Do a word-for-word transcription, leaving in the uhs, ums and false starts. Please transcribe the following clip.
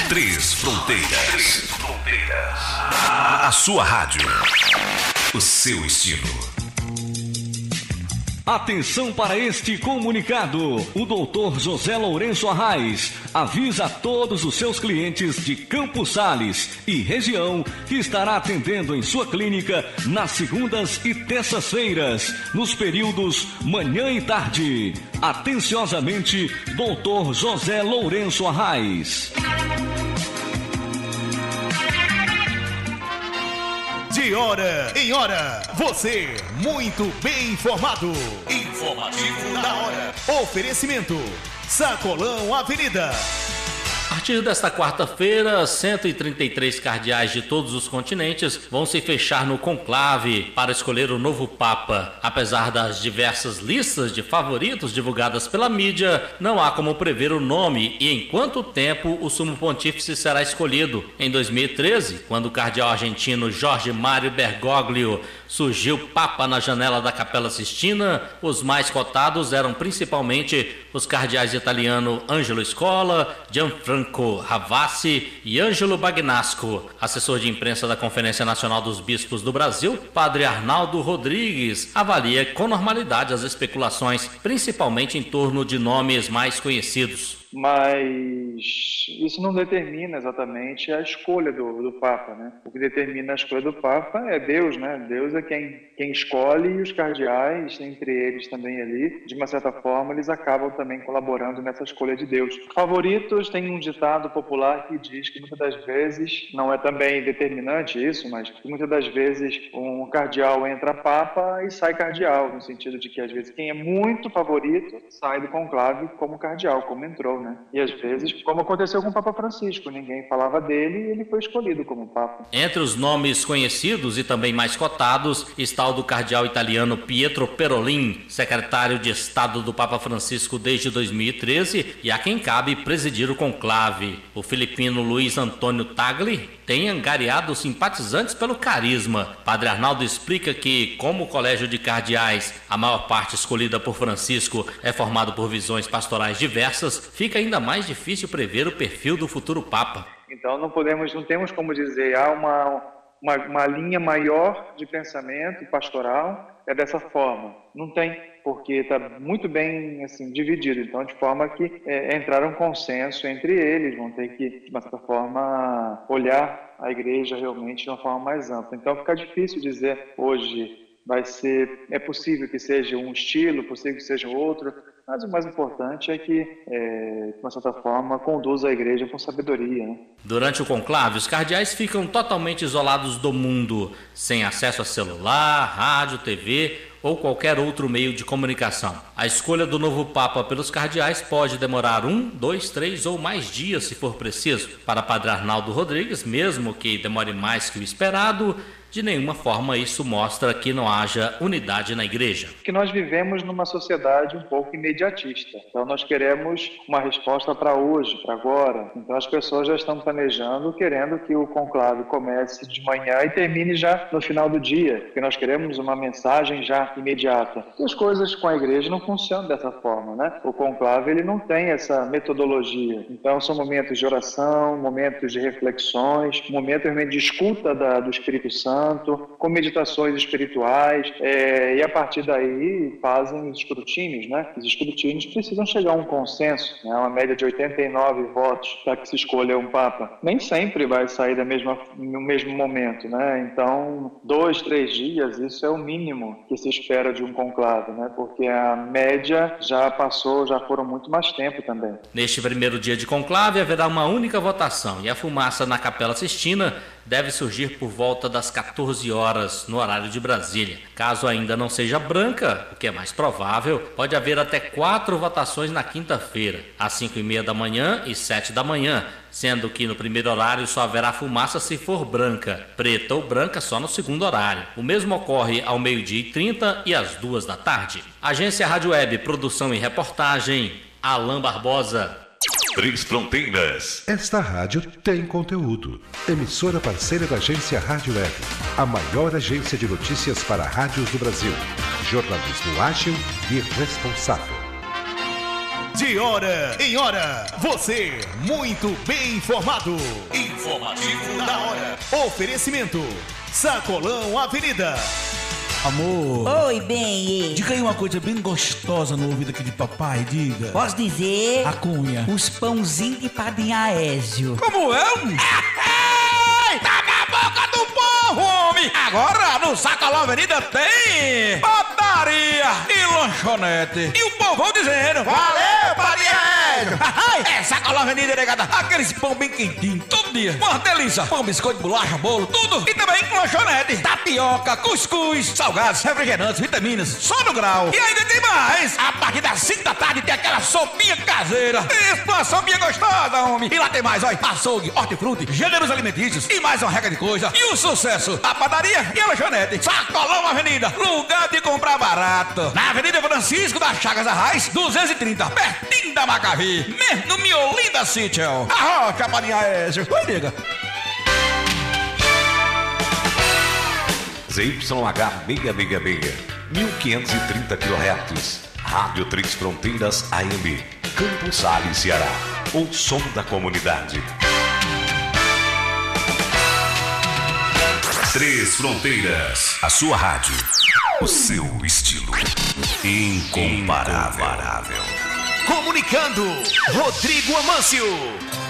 Três Fronteiras. Três Fronteiras. A sua rádio. O seu estilo. Atenção para este comunicado. O doutor José Lourenço Arraes avisa a todos os seus clientes de Campos Sales e região que estará atendendo em sua clínica nas segundas e terças-feiras, nos períodos manhã e tarde. Atenciosamente, doutor José Lourenço Arraes. De hora em hora, você muito bem informado. Informativo da hora. Oferecimento: Sacolão Avenida. A partir desta quarta-feira, cento e trinta e três cardeais de todos os continentes vão se fechar no conclave para escolher o novo Papa. Apesar das diversas listas de favoritos divulgadas pela mídia, não há como prever o nome e em quanto tempo o sumo pontífice será escolhido. Em dois mil e treze, quando o cardeal argentino Jorge Mário Bergoglio surgiu Papa na janela da Capela Sistina, os mais cotados eram principalmente os cardeais italiano Angelo Scola, Gianfranco Ravassi e Ângelo Bagnasco. Assessor de imprensa da Conferência Nacional dos Bispos do Brasil, Padre Arnaldo Rodrigues, avalia com normalidade as especulações, principalmente em torno de nomes mais conhecidos. Mas isso não determina exatamente a escolha do, do Papa, né? O que determina a escolha do Papa é Deus, né? Deus é quem, quem escolhe, e os cardeais, entre eles também ali, de uma certa forma, eles acabam também colaborando nessa escolha de Deus. Favoritos, tem um ditado popular que diz que muitas das vezes, não é também determinante isso, mas muitas das vezes um cardeal entra Papa e sai cardeal, no sentido de que às vezes quem é muito favorito sai do conclave como cardeal, como entrou. Né? E às vezes, como aconteceu com o Papa Francisco, ninguém falava dele e ele foi escolhido como Papa. Entre os nomes conhecidos e também mais cotados está o do cardeal italiano Pietro Parolin, secretário de Estado do Papa Francisco desde dois mil e treze, e a quem cabe presidir o conclave. O filipino Luiz Antônio Tagli tem angariado simpatizantes pelo carisma. Padre Arnaldo explica que, como o colégio de cardeais, a maior parte escolhida por Francisco é formado por visões pastorais diversas, fica ainda mais difícil prever o perfil do futuro Papa. Então não podemos, não temos como dizer, há uma, uma, uma linha maior de pensamento pastoral, é dessa forma. Não tem, porque está muito bem assim, dividido. Então, de forma que é, entrar um consenso entre eles, vão ter que, de uma certa forma, olhar a igreja realmente de uma forma mais ampla. Então, fica difícil dizer hoje, vai ser, é possível que seja um estilo, possível que seja outro, mas o mais importante é que, é, de uma certa forma, conduza a igreja com sabedoria. Né? Durante o conclave, os cardeais ficam totalmente isolados do mundo, sem acesso a celular, rádio, T V ou qualquer outro meio de comunicação. A escolha do novo Papa pelos cardeais pode demorar um, dois, três ou mais dias, se for preciso. Para Padre Arnaldo Rodrigues, mesmo que demore mais que o esperado, de nenhuma forma isso mostra que não haja unidade na igreja. Que nós vivemos numa sociedade um pouco imediatista. Então nós queremos uma resposta para hoje, para agora. Então as pessoas já estão planejando, querendo que o conclave comece de manhã e termine já no final do dia. Porque nós queremos uma mensagem já imediata. E as coisas com a igreja não funcionam dessa forma, né? O conclave ele não tem essa metodologia. Então são momentos de oração, momentos de reflexões, momentos de escuta da, do Espírito Santo, com meditações espirituais, é, e a partir daí fazem os escrutínios, né? Os escrutínios precisam chegar a um consenso, né? Uma média de oitenta e nove votos para que se escolha um Papa. Nem sempre vai sair da mesma, no mesmo momento, né? Então, dois, três dias, isso é o mínimo que se espera de um conclave, né? Porque a média já passou, já foram muito mais tempo também. Neste primeiro dia de conclave haverá uma única votação e a fumaça na Capela Sistina deve surgir por volta das quatorze horas no horário de Brasília. Caso ainda não seja branca, o que é mais provável, pode haver até quatro votações na quinta-feira, às cinco e meia da manhã e sete da manhã, sendo que no primeiro horário só haverá fumaça se for branca, preta ou branca só no segundo horário. O mesmo ocorre ao meio-dia e trinta e às duas da tarde. Agência Rádio Web, produção e reportagem, Alain Barbosa. Três Fronteiras. Esta rádio tem conteúdo. Emissora parceira da Agência Rádio Web, a maior agência de notícias para rádios do Brasil. Jornalismo ágil e responsável. De hora em hora, você muito bem informado. Informativo da hora. Oferecimento: Sacolão Avenida. Amor. Oi, bem. Diga aí uma coisa bem gostosa no ouvido aqui de papai, diga. Posso dizer? A cunha. Os pãozinhos de Padrinho Aésio. Como é? Tá na boca do povo, homem! Agora no Sacolão Avenida tem padaria e lanchonete. E o povão dizendo: valeu, Padrinho! É Sacolão Avenida, negada. Aqueles pão bem quentinho, todo dia. Uma delícia. Pão, biscoito, bolacha, bolo, tudo. E também lanchonete. Tapioca, cuscuz, salgados, refrigerantes, vitaminas, só no grau. E ainda tem mais. A partir das cinco da tarde tem aquela sopinha caseira. Isso, uma sopinha gostosa, homem. E lá tem mais, olha, açougue, hortifruti, gêneros alimentícios e mais uma reca de coisa. E o sucesso, a padaria e a lanchonete. Sacolão Avenida, lugar de comprar barato. Na Avenida Francisco das Chagas Arrais, duzentos e trinta, pertinho da Macavi. Mesmo no miolinho da City. A rocha, Padrinho Aésio. Oi, nega. Z Y H seiscentos e sessenta e seis, mil quinhentos e trinta quilohertz. Rádio Três Fronteiras A M, Campos Sales, Ceará. O som da comunidade. Três Fronteiras, a sua rádio. O seu estilo. Incomparável. Comunicando, Rodrigo Amâncio.